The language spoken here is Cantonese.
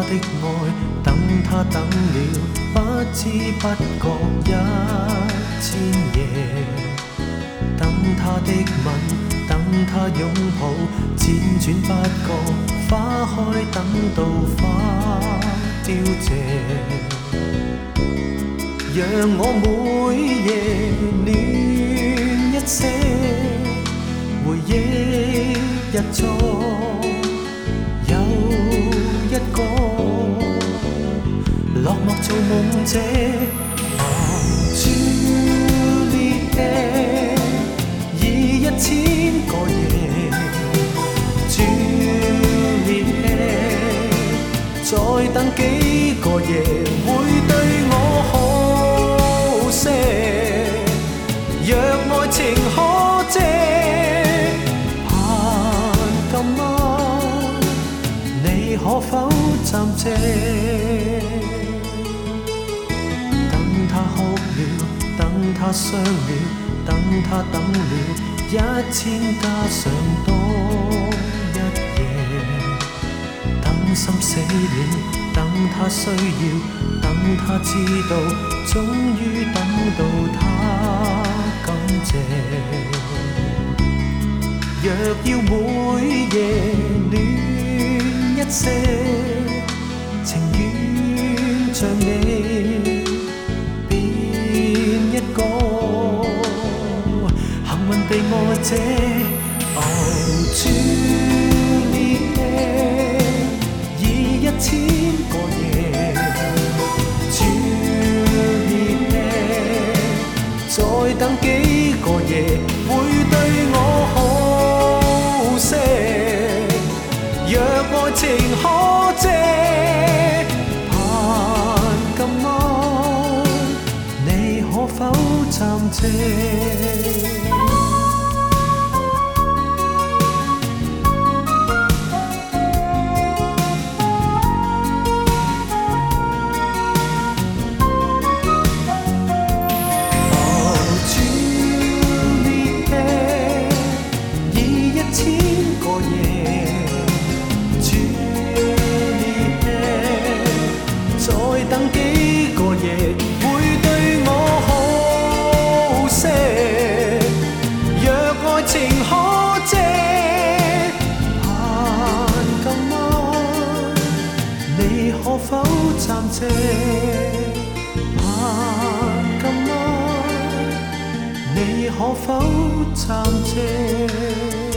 的愛，等他等了不知不覺1000夜，等他的吻，等他擁抱，輾轉不覺花開，等到花凋謝。讓我每夜暖一些，回憶日作有一個落寞做夢者。Juliet 已1000個夜 ，Juliet 再等幾個夜會對我好些。若愛情可借，盼今晚你可否暫借？等他哭了，等他傷了，等他等了1000加上多一夜。等心死了，等他需要，等他知道，終於等到他感謝。若要每夜暖一些，情願像你變一個幸運被愛者。Oh Juliet 已1000個夜 ，Juliet 再等幾個夜會對我好些。若愛情可借，盼今晚你可否暫借？等幾個夜會對我好些。若愛情可借，盼今晚你可否暫借？盼今晚你可否暫借？